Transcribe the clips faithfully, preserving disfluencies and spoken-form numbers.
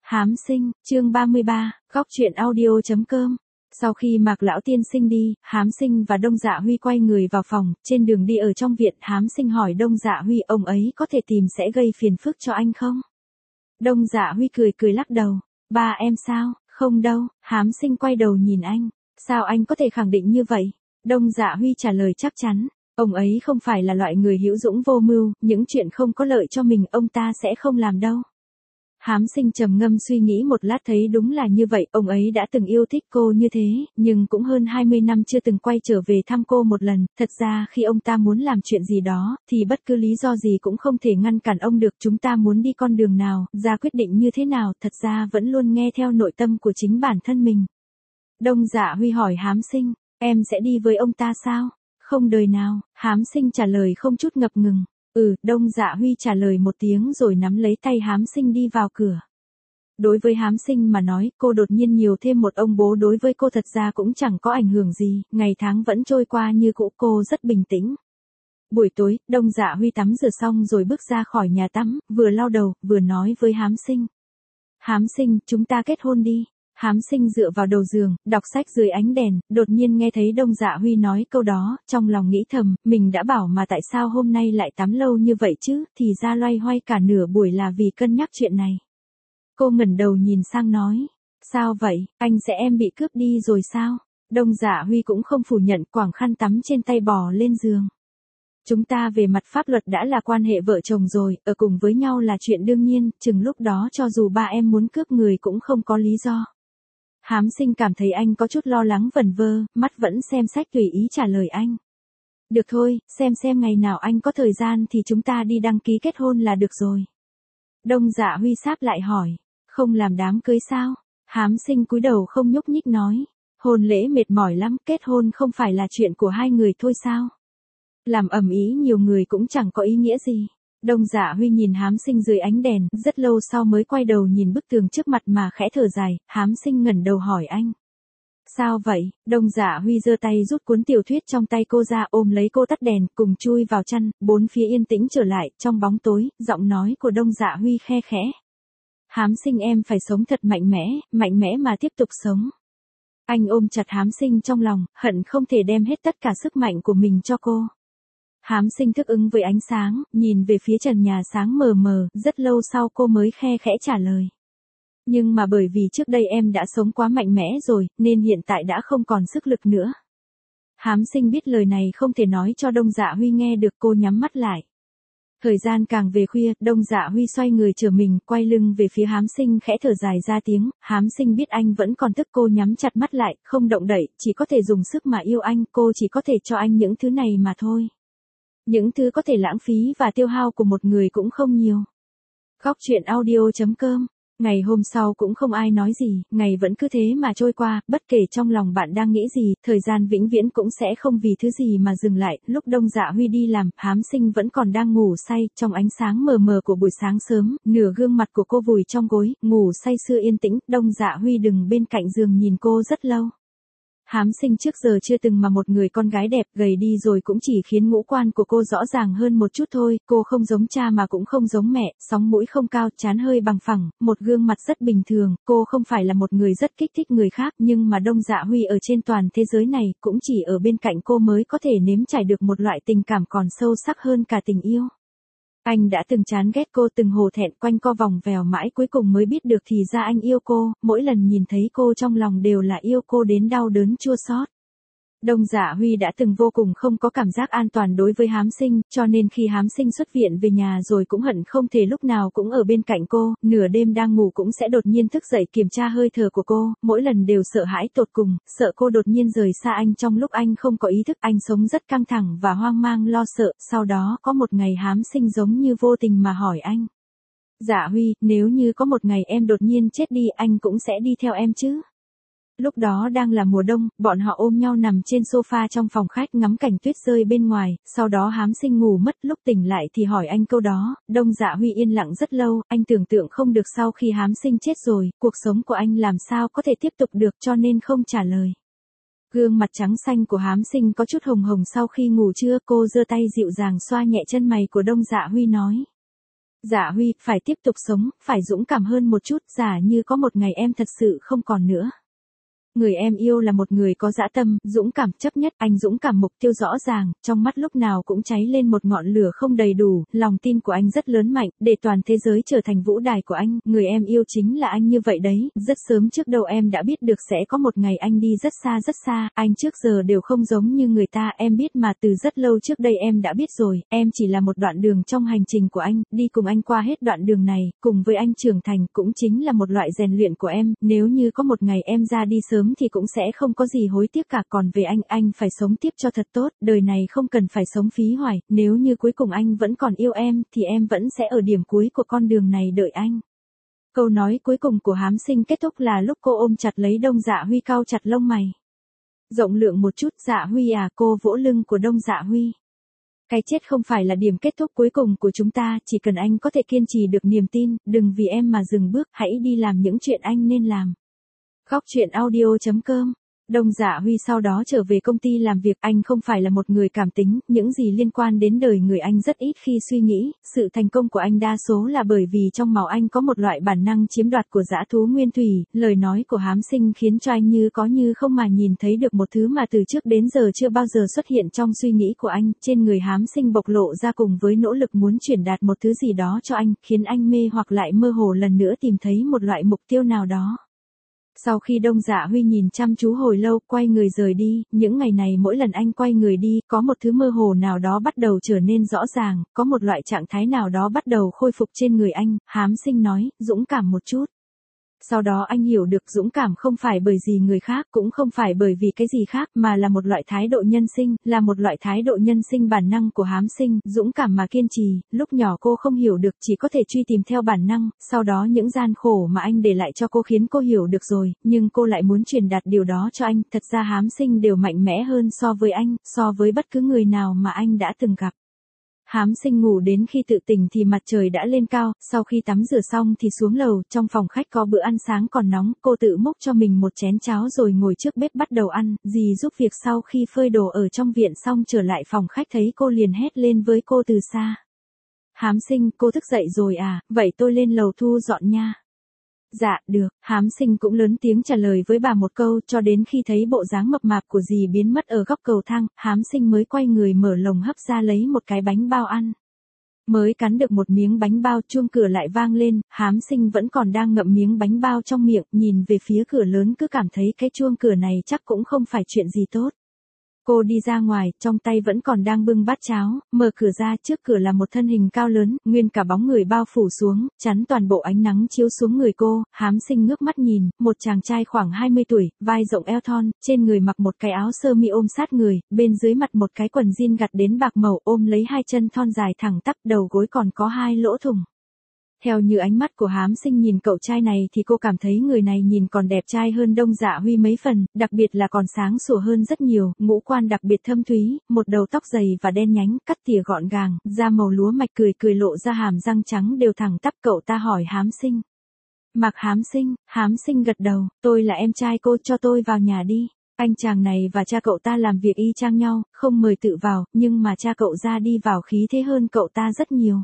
Hám sinh, chương ba mươi ba, góc truyện audio.com. Sau khi Mạc lão tiên sinh đi, Hám sinh và Đông Dạ Huy quay người vào phòng, trên đường đi ở trong viện, Hám sinh hỏi Đông Dạ Huy ông ấy có thể tìm sẽ gây phiền phức cho anh không? Đông Dạ Huy cười cười lắc đầu, ba em sao, không đâu, Hám sinh quay đầu nhìn anh, sao anh có thể khẳng định như vậy? Đông Dạ Huy trả lời chắc chắn, ông ấy không phải là loại người hữu dũng vô mưu, những chuyện không có lợi cho mình ông ta sẽ không làm đâu. Hám sinh trầm ngâm suy nghĩ một lát thấy đúng là như vậy, ông ấy đã từng yêu thích cô như thế, nhưng cũng hơn hai mươi năm chưa từng quay trở về thăm cô một lần, thật ra khi ông ta muốn làm chuyện gì đó, thì bất cứ lý do gì cũng không thể ngăn cản ông được, chúng ta muốn đi con đường nào, ra quyết định như thế nào, thật ra vẫn luôn nghe theo nội tâm của chính bản thân mình. Đông Dạ Huy hỏi Hám sinh, em sẽ đi với ông ta sao? Không đời nào, Hám sinh trả lời không chút ngập ngừng. Ừ, Đông Dạ Huy trả lời một tiếng rồi nắm lấy tay Hám sinh đi vào cửa. Đối với Hám sinh mà nói, cô đột nhiên nhiều thêm một ông bố đối với cô thật ra cũng chẳng có ảnh hưởng gì, ngày tháng vẫn trôi qua như cũ, cô rất bình tĩnh. Buổi tối, Đông Dạ Huy tắm rửa xong rồi bước ra khỏi nhà tắm, vừa lau đầu, vừa nói với Hám sinh. Hám sinh, chúng ta kết hôn đi. Hám sinh dựa vào đầu giường, đọc sách dưới ánh đèn, đột nhiên nghe thấy Đông Dạ Huy nói câu đó, trong lòng nghĩ thầm, mình đã bảo mà tại sao hôm nay lại tắm lâu như vậy chứ, thì ra loay hoay cả nửa buổi là vì cân nhắc chuyện này. Cô ngẩng đầu nhìn sang nói, sao vậy, anh sẽ em bị cướp đi rồi sao? Đông Dạ Huy cũng không phủ nhận, quàng khăn tắm trên tay bò lên giường. Chúng ta về mặt pháp luật đã là quan hệ vợ chồng rồi, ở cùng với nhau là chuyện đương nhiên, chừng lúc đó cho dù ba em muốn cướp người cũng không có lý do. Hám sinh cảm thấy anh có chút lo lắng vẩn vơ, mắt vẫn xem sách tùy ý trả lời anh. Được thôi, xem xem ngày nào anh có thời gian thì chúng ta đi đăng ký kết hôn là được rồi. Đông Dạ Huy sáp lại hỏi, không làm đám cưới sao? Hám sinh cúi đầu không nhúc nhích nói, hôn lễ mệt mỏi lắm, kết hôn không phải là chuyện của hai người thôi sao? Làm ầm ĩ nhiều người cũng chẳng có ý nghĩa gì. Đông Dạ Huy nhìn Hám sinh dưới ánh đèn, rất lâu sau mới quay đầu nhìn bức tường trước mặt mà khẽ thở dài, Hám sinh ngẩng đầu hỏi anh. Sao vậy? Đông Dạ Huy giơ tay rút cuốn tiểu thuyết trong tay cô ra, ôm lấy cô tắt đèn, cùng chui vào chăn, bốn phía yên tĩnh trở lại, trong bóng tối, giọng nói của Đông Dạ Huy khe khẽ. Hám sinh em phải sống thật mạnh mẽ, mạnh mẽ mà tiếp tục sống. Anh ôm chặt Hám sinh trong lòng, hận không thể đem hết tất cả sức mạnh của mình cho cô. Hám sinh thức ứng với ánh sáng, nhìn về phía trần nhà sáng mờ mờ, rất lâu sau cô mới khe khẽ trả lời. Nhưng mà bởi vì trước đây em đã sống quá mạnh mẽ rồi, nên hiện tại đã không còn sức lực nữa. Hám sinh biết lời này không thể nói cho Đông Dạ Huy nghe được, cô nhắm mắt lại. Thời gian càng về khuya, Đông Dạ Huy xoay người trở mình, quay lưng về phía Hám sinh khẽ thở dài ra tiếng, Hám sinh biết anh vẫn còn tức, cô nhắm chặt mắt lại, không động đậy, chỉ có thể dùng sức mà yêu anh, cô chỉ có thể cho anh những thứ này mà thôi. Những thứ có thể lãng phí và tiêu hao của một người cũng không nhiều. Góc truyện audio.com. Ngày hôm sau cũng không ai nói gì, ngày vẫn cứ thế mà trôi qua, bất kể trong lòng bạn đang nghĩ gì, thời gian vĩnh viễn cũng sẽ không vì thứ gì mà dừng lại. Lúc Đông Dạ Huy đi làm, Hám sinh vẫn còn đang ngủ say, trong ánh sáng mờ mờ của buổi sáng sớm, nửa gương mặt của cô vùi trong gối, ngủ say sưa yên tĩnh. Đông Dạ Huy đứng bên cạnh giường nhìn cô rất lâu. Hám sinh trước giờ chưa từng mà một người con gái đẹp, gầy đi rồi cũng chỉ khiến ngũ quan của cô rõ ràng hơn một chút thôi, cô không giống cha mà cũng không giống mẹ, sóng mũi không cao, trán hơi bằng phẳng, một gương mặt rất bình thường, cô không phải là một người rất kích thích người khác, nhưng mà Đông Dạ Huy ở trên toàn thế giới này, cũng chỉ ở bên cạnh cô mới có thể nếm trải được một loại tình cảm còn sâu sắc hơn cả tình yêu. Anh đã từng chán ghét cô, từng hổ thẹn, quanh co vòng vèo mãi cuối cùng mới biết được thì ra anh yêu cô, mỗi lần nhìn thấy cô trong lòng đều là yêu cô đến đau đớn chua xót. Đông Dạ Huy đã từng vô cùng không có cảm giác an toàn đối với Hám sinh, cho nên khi Hám sinh xuất viện về nhà rồi cũng hận không thể lúc nào cũng ở bên cạnh cô, nửa đêm đang ngủ cũng sẽ đột nhiên thức dậy kiểm tra hơi thở của cô, mỗi lần đều sợ hãi tột cùng, sợ cô đột nhiên rời xa anh trong lúc anh không có ý thức, anh sống rất căng thẳng và hoang mang lo sợ, sau đó có một ngày Hám sinh giống như vô tình mà hỏi anh. Dạ Huy, nếu như có một ngày em đột nhiên chết đi, anh cũng sẽ đi theo em chứ? Lúc đó đang là mùa đông, bọn họ ôm nhau nằm trên sofa trong phòng khách ngắm cảnh tuyết rơi bên ngoài, sau đó Hám sinh ngủ mất, lúc tỉnh lại thì hỏi anh câu đó. Đông Dạ Huy yên lặng rất lâu, anh tưởng tượng không được sau khi Hám sinh chết rồi, cuộc sống của anh làm sao có thể tiếp tục được, cho nên không trả lời. Gương mặt trắng xanh của Hám sinh có chút hồng hồng sau khi ngủ trưa, cô giơ tay dịu dàng xoa nhẹ chân mày của Đông Dạ Huy nói. Dạ Huy, phải tiếp tục sống, phải dũng cảm hơn một chút, giả như có một ngày em thật sự không còn nữa. Người em yêu là một người có dã tâm, dũng cảm chấp nhất, anh dũng cảm mục tiêu rõ ràng, trong mắt lúc nào cũng cháy lên một ngọn lửa không đầy đủ, lòng tin của anh rất lớn mạnh, để toàn thế giới trở thành vũ đài của anh, người em yêu chính là anh như vậy đấy, rất sớm trước đâu em đã biết được sẽ có một ngày anh đi rất xa rất xa, anh trước giờ đều không giống như người ta, em biết mà từ rất lâu trước đây em đã biết rồi, em chỉ là một đoạn đường trong hành trình của anh, đi cùng anh qua hết đoạn đường này, cùng với anh trưởng thành cũng chính là một loại rèn luyện của em, nếu như có một ngày em ra đi sớm thì cũng sẽ không có gì hối tiếc cả, còn về anh, anh phải sống tiếp cho thật tốt, đời này không cần phải sống phí hoài, nếu như cuối cùng anh vẫn còn yêu em, thì em vẫn sẽ ở điểm cuối của con đường này đợi anh. Câu nói cuối cùng của Hám Sinh kết thúc là lúc cô ôm chặt lấy Đông Dạ Huy cau chặt lông mày. Rộng lượng một chút, Dạ Huy à, cô vỗ lưng của Đông Dạ Huy. Cái chết không phải là điểm kết thúc cuối cùng của chúng ta, chỉ cần anh có thể kiên trì được niềm tin, đừng vì em mà dừng bước, hãy đi làm những chuyện anh nên làm. Góc truyện audio chấm com. Đông Dạ Huy sau đó trở về công ty làm việc, anh không phải là một người cảm tính, những gì liên quan đến đời người anh rất ít khi suy nghĩ, sự thành công của anh đa số là bởi vì trong máu anh có một loại bản năng chiếm đoạt của dã thú nguyên thủy, lời nói của Hám Sinh khiến cho anh như có như không mà nhìn thấy được một thứ mà từ trước đến giờ chưa bao giờ xuất hiện trong suy nghĩ của anh, trên người Hám Sinh bộc lộ ra cùng với nỗ lực muốn truyền đạt một thứ gì đó cho anh, khiến anh mê hoặc lại mơ hồ lần nữa tìm thấy một loại mục tiêu nào đó. Sau khi Đông Dạ Huy nhìn chăm chú hồi lâu, quay người rời đi, những ngày này mỗi lần anh quay người đi, có một thứ mơ hồ nào đó bắt đầu trở nên rõ ràng, có một loại trạng thái nào đó bắt đầu khôi phục trên người anh, Hám Sinh nói, dũng cảm một chút. Sau đó anh hiểu được dũng cảm không phải bởi gì người khác, cũng không phải bởi vì cái gì khác, mà là một loại thái độ nhân sinh, là một loại thái độ nhân sinh bản năng của Hám Sinh, dũng cảm mà kiên trì, lúc nhỏ cô không hiểu được, chỉ có thể truy tìm theo bản năng, sau đó những gian khổ mà anh để lại cho cô khiến cô hiểu được rồi, nhưng cô lại muốn truyền đạt điều đó cho anh, thật ra Hám Sinh đều mạnh mẽ hơn so với anh, so với bất cứ người nào mà anh đã từng gặp. Hám Sinh ngủ đến khi tự tỉnh thì mặt trời đã lên cao, sau khi tắm rửa xong thì xuống lầu, trong phòng khách có bữa ăn sáng còn nóng, cô tự múc cho mình một chén cháo rồi ngồi trước bếp bắt đầu ăn, dì giúp việc sau khi phơi đồ ở trong viện xong trở lại phòng khách thấy cô liền hét lên với cô từ xa. Hám Sinh, cô thức dậy rồi à, vậy tôi lên lầu thu dọn nha. Dạ, được, Hám Sinh cũng lớn tiếng trả lời với bà một câu, cho đến khi thấy bộ dáng mập mạp của dì biến mất ở góc cầu thang, Hám Sinh mới quay người mở lồng hấp ra lấy một cái bánh bao ăn. Mới cắn được một miếng bánh bao, chuông cửa lại vang lên, Hám Sinh vẫn còn đang ngậm miếng bánh bao trong miệng, nhìn về phía cửa lớn cứ cảm thấy cái chuông cửa này chắc cũng không phải chuyện gì tốt. Cô đi ra ngoài, trong tay vẫn còn đang bưng bát cháo, mở cửa ra, trước cửa là một thân hình cao lớn, nguyên cả bóng người bao phủ xuống, chắn toàn bộ ánh nắng chiếu xuống người cô, Hám Sinh ngước mắt nhìn, một chàng trai khoảng hai mươi tuổi, vai rộng eo thon, trên người mặc một cái áo sơ mi ôm sát người, bên dưới mặt một cái quần jean gặt đến bạc màu, ôm lấy hai chân thon dài thẳng tắp, đầu gối còn có hai lỗ thủng. Theo như ánh mắt của Hám Sinh nhìn cậu trai này thì cô cảm thấy người này nhìn còn đẹp trai hơn Đông Dạ Huy mấy phần, đặc biệt là còn sáng sủa hơn rất nhiều, ngũ quan đặc biệt thâm thúy, một đầu tóc dày và đen nhánh, cắt tỉa gọn gàng, da màu lúa mạch, cười cười lộ ra hàm răng trắng đều thẳng tắp. Cậu ta hỏi Hám Sinh. Mặc Hám Sinh, Hám Sinh gật đầu, tôi là em trai cô, cho tôi vào nhà đi. Anh chàng này và cha cậu ta làm việc y chang nhau, không mời tự vào, nhưng mà cha cậu ra đi vào khí thế hơn cậu ta rất nhiều.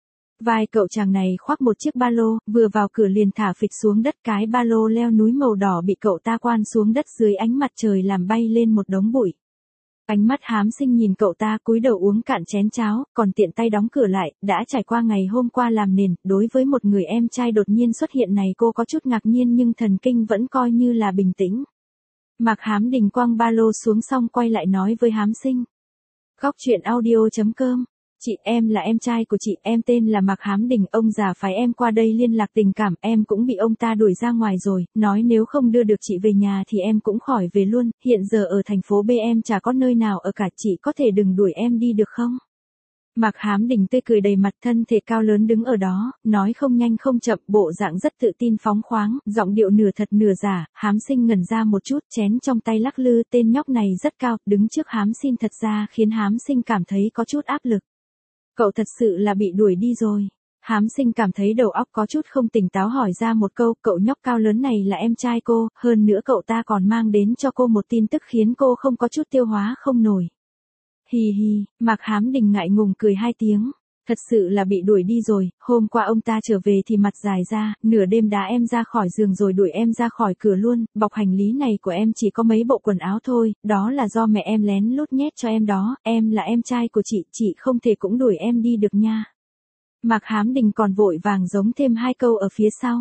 Vai cậu chàng này khoác một chiếc ba lô, vừa vào cửa liền thả phịch xuống đất, cái ba lô leo núi màu đỏ bị cậu ta quan xuống đất dưới ánh mặt trời làm bay lên một đống bụi. Ánh mắt Hám Sinh nhìn cậu ta cúi đầu uống cạn chén cháo, còn tiện tay đóng cửa lại, đã trải qua ngày hôm qua làm nền, đối với một người em trai đột nhiên xuất hiện này cô có chút ngạc nhiên nhưng thần kinh vẫn coi như là bình tĩnh. Mạc Hám Đình quăng ba lô xuống xong quay lại nói với Hám Sinh. Góc truyện audio chấm com. Chị, em là em trai của chị, em tên là Mạc Hám Đình, ông già phái em qua đây liên lạc tình cảm, em cũng bị ông ta đuổi ra ngoài rồi, nói nếu không đưa được chị về nhà thì em cũng khỏi về luôn, hiện giờ ở thành phố B em chả có nơi nào ở cả, chị có thể đừng đuổi em đi được không? Mạc Hám Đình tươi cười đầy mặt, thân thể cao lớn đứng ở đó, nói không nhanh không chậm, bộ dạng rất tự tin phóng khoáng, giọng điệu nửa thật nửa giả. Hám Sinh ngẩn ra một chút, chén trong tay lắc lư, tên nhóc này rất cao, đứng trước Hám Sinh thật ra khiến Hám Sinh cảm thấy có chút áp lực. Cậu thật sự là bị đuổi đi rồi. Hám Sinh cảm thấy đầu óc có chút không tỉnh táo hỏi ra một câu, cậu nhóc cao lớn này là em trai cô, hơn nữa cậu ta còn mang đến cho cô một tin tức khiến cô không có chút tiêu hóa không nổi. Hì hì, Mạc Hám Đình ngại ngùng cười hai tiếng. Thật sự là bị đuổi đi rồi, hôm qua ông ta trở về thì mặt dài ra, nửa đêm đá em ra khỏi giường rồi đuổi em ra khỏi cửa luôn, bọc hành lý này của em chỉ có mấy bộ quần áo thôi, đó là do mẹ em lén lút nhét cho em đó, em là em trai của chị, chị không thể cũng đuổi em đi được nha. Mạc Hám Đình còn vội vàng giống thêm hai câu ở phía sau.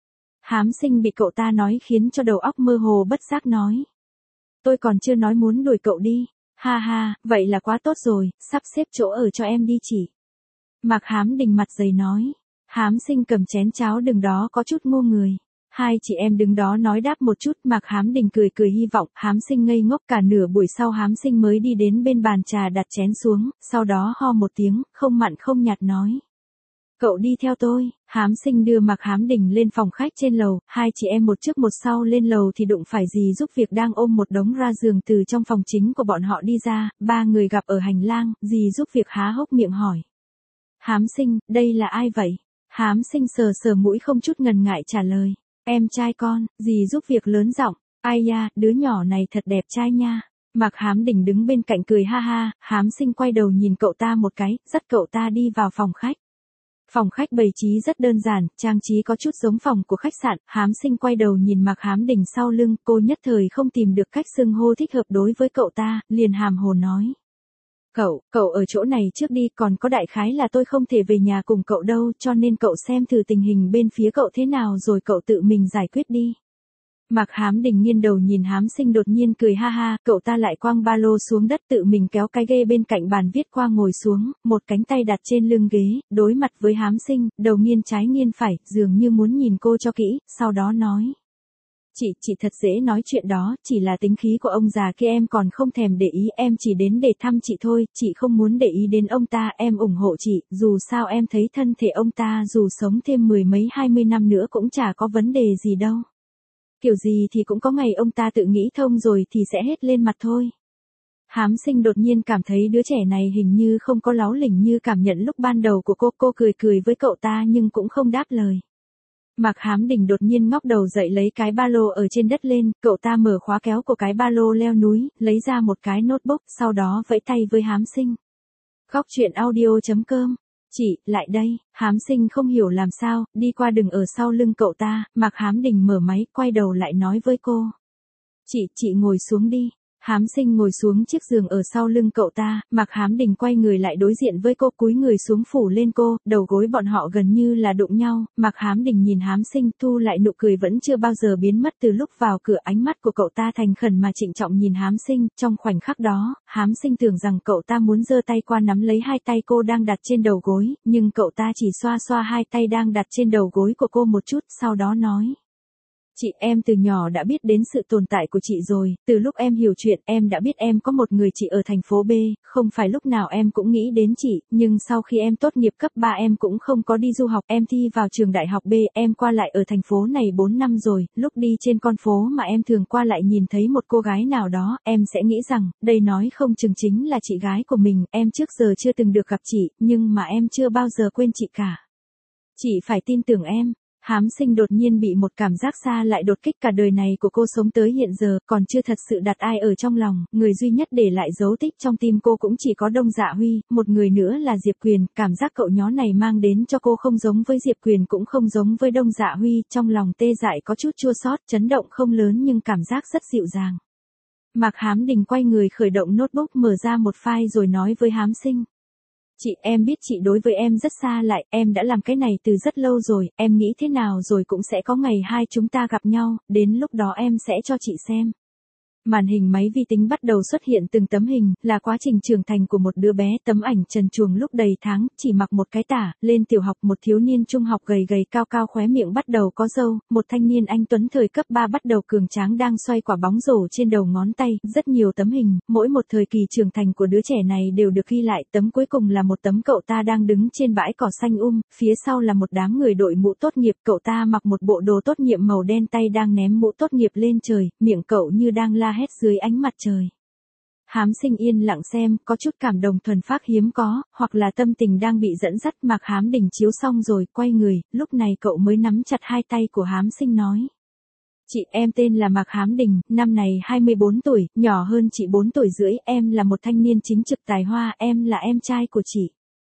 Hám Sinh bị cậu ta nói khiến cho đầu óc mơ hồ bất giác nói. Tôi còn chưa nói muốn đuổi cậu đi, ha ha, vậy là quá tốt rồi, sắp xếp chỗ ở cho em đi chị. Mạc Hám Đình mặt dày nói. Hám Sinh cầm chén cháo đứng đó có chút ngu người. Hai chị em đứng đó nói đáp một chút, Mạc Hám Đình cười cười hy vọng, Hám Sinh ngây ngốc cả nửa buổi sau Hám Sinh mới đi đến bên bàn trà đặt chén xuống, sau đó ho một tiếng, không mặn không nhạt nói. Cậu đi theo tôi, Hám Sinh đưa Mạc Hám Đình lên phòng khách trên lầu, hai chị em một trước một sau lên lầu thì đụng phải dì giúp việc đang ôm một đống ra giường từ trong phòng chính của bọn họ đi ra, ba người gặp ở hành lang, dì giúp việc há hốc miệng hỏi. Hám Sinh, đây là ai vậy? Hám Sinh sờ sờ mũi không chút ngần ngại trả lời. Em trai con, dì giúp việc lớn giọng. Ai da, đứa nhỏ này thật đẹp trai nha. Mạc Hám Đình đứng bên cạnh cười ha ha, Hám Sinh quay đầu nhìn cậu ta một cái, dắt cậu ta đi vào phòng khách. Phòng khách bày trí rất đơn giản, trang trí có chút giống phòng của khách sạn, Hám Sinh quay đầu nhìn Mạc Hám Đình sau lưng, cô nhất thời không tìm được cách xưng hô thích hợp đối với cậu ta, liền hàm hồ nói. Cậu, cậu ở chỗ này trước đi, còn có đại khái là tôi không thể về nhà cùng cậu đâu, cho nên cậu xem thử tình hình bên phía cậu thế nào rồi cậu tự mình giải quyết đi. Mạc Hám Đình nghiêng đầu nhìn Hám Sinh đột nhiên cười ha ha, cậu ta lại quăng ba lô xuống đất tự mình kéo cái ghê bên cạnh bàn viết qua ngồi xuống, một cánh tay đặt trên lưng ghế, đối mặt với Hám Sinh, đầu nghiêng trái nghiêng phải, dường như muốn nhìn cô cho kỹ, sau đó nói. Chị, chị thật dễ nói chuyện đó, chỉ là tính khí của ông già kia em còn không thèm để ý, em chỉ đến để thăm chị thôi, chị không muốn để ý đến ông ta, em ủng hộ chị, dù sao em thấy thân thể ông ta dù sống thêm mười mấy hai mươi năm nữa cũng chả có vấn đề gì đâu. Kiểu gì thì cũng có ngày ông ta tự nghĩ thông rồi thì sẽ hết lên mặt thôi. Hám Sinh đột nhiên cảm thấy đứa trẻ này hình như không có láu lỉnh như cảm nhận lúc ban đầu của cô, cô cười cười với cậu ta nhưng cũng không đáp lời. Mạc Hám Đình đột nhiên ngóc đầu dậy lấy cái ba lô ở trên đất lên, cậu ta mở khóa kéo của cái ba lô leo núi, lấy ra một cái notebook, sau đó vẫy tay với Hám Sinh. Góc truyện audio chấm com. Chị, lại đây, Hám Sinh không hiểu làm sao, đi qua đừng ở sau lưng cậu ta, Mạc Hám Đình mở máy, quay đầu lại nói với cô. Chị, chị ngồi xuống đi. Hám Sinh ngồi xuống chiếc giường ở sau lưng cậu ta, Mạc Hám Đình quay người lại đối diện với cô, cúi người xuống phủ lên cô, đầu gối bọn họ gần như là đụng nhau, Mạc Hám Đình nhìn Hám Sinh, thu lại nụ cười vẫn chưa bao giờ biến mất từ lúc vào cửa, ánh mắt của cậu ta thành khẩn mà trịnh trọng nhìn Hám Sinh, trong khoảnh khắc đó, Hám Sinh tưởng rằng cậu ta muốn giơ tay qua nắm lấy hai tay cô đang đặt trên đầu gối, nhưng cậu ta chỉ xoa xoa hai tay đang đặt trên đầu gối của cô một chút, sau đó nói. Chị, em từ nhỏ đã biết đến sự tồn tại của chị rồi, từ lúc em hiểu chuyện em đã biết em có một người chị ở thành phố B, không phải lúc nào em cũng nghĩ đến chị, nhưng sau khi em tốt nghiệp cấp ba em cũng không có đi du học, em thi vào trường đại học B, em qua lại ở thành phố này bốn năm rồi, lúc đi trên con phố mà em thường qua lại nhìn thấy một cô gái nào đó, em sẽ nghĩ rằng, đây nói không chừng chính là chị gái của mình, em trước giờ chưa từng được gặp chị, nhưng mà em chưa bao giờ quên chị cả. Chị phải tin tưởng em. Hám Sinh đột nhiên bị một cảm giác xa lại đột kích, cả đời này của cô sống tới hiện giờ, còn chưa thật sự đặt ai ở trong lòng, người duy nhất để lại dấu tích trong tim cô cũng chỉ có Đông Dạ Huy, một người nữa là Diệp Quyền, cảm giác cậu nhó này mang đến cho cô không giống với Diệp Quyền cũng không giống với Đông Dạ Huy, trong lòng tê dại có chút chua xót, chấn động không lớn nhưng cảm giác rất dịu dàng. Mạc Hám Đình quay người khởi động notebook mở ra một file rồi nói với Hám Sinh. Chị, em biết chị đối với em rất xa lại, em đã làm cái này từ rất lâu rồi, em nghĩ thế nào rồi cũng sẽ có ngày hai chúng ta gặp nhau, đến lúc đó em sẽ cho chị xem. Màn hình máy vi tính bắt đầu xuất hiện từng tấm hình, là quá trình trưởng thành của một đứa bé, tấm ảnh trần truồng lúc đầy tháng, chỉ mặc một cái tả, lên tiểu học, một thiếu niên trung học gầy gầy cao cao khóe miệng bắt đầu có râu, một thanh niên anh tuấn thời cấp ba bắt đầu cường tráng đang xoay quả bóng rổ trên đầu ngón tay, rất nhiều tấm hình, mỗi một thời kỳ trưởng thành của đứa trẻ này đều được ghi lại, tấm cuối cùng là một tấm cậu ta đang đứng trên bãi cỏ xanh um, phía sau là một đám người đội mũ tốt nghiệp, cậu ta mặc một bộ đồ tốt nghiệp màu đen, tay đang ném mũ tốt nghiệp lên trời, miệng cậu như đang la hét dưới ánh mặt trời. Hám Sinh yên lặng xem, có chút cảm động thuần phác hiếm có, hoặc là tâm tình đang bị dẫn dắt. Mạc Hám Đình chiếu xong rồi, quay người, lúc này cậu mới nắm chặt hai tay của Hám Sinh nói. Chị, em tên là Mạc Hám Đình, năm này hai mươi bốn tuổi, nhỏ hơn chị bốn tuổi rưỡi, em là một thanh niên chính trực tài hoa, em là em trai của chị.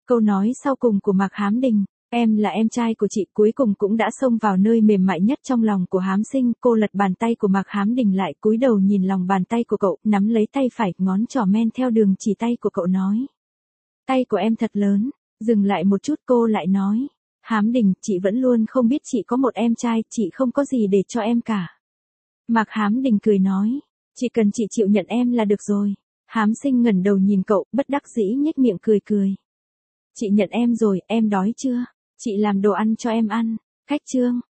Câu nói sau cùng của Mạc Hám Đình, em là em trai của chị, cuối cùng cũng đã xông vào nơi mềm mại nhất trong lòng của Hám Sinh. Cô lật bàn tay của Mạc Hám Đình lại, cúi đầu nhìn lòng bàn tay của cậu, nắm lấy tay phải, ngón trỏ men theo đường chỉ tay của cậu nói. Tay của em thật lớn. Dừng lại một chút cô lại nói. Hám Đình, chị vẫn luôn không biết chị có một em trai, chị không có gì để cho em cả. Mạc Hám Đình cười nói. Chỉ cần chị chịu nhận em là được rồi. Hám Sinh ngẩng đầu nhìn cậu, bất đắc dĩ nhếch miệng cười cười. Chị nhận em rồi, em đói chưa? Chị làm đồ ăn cho em ăn. Khách trương.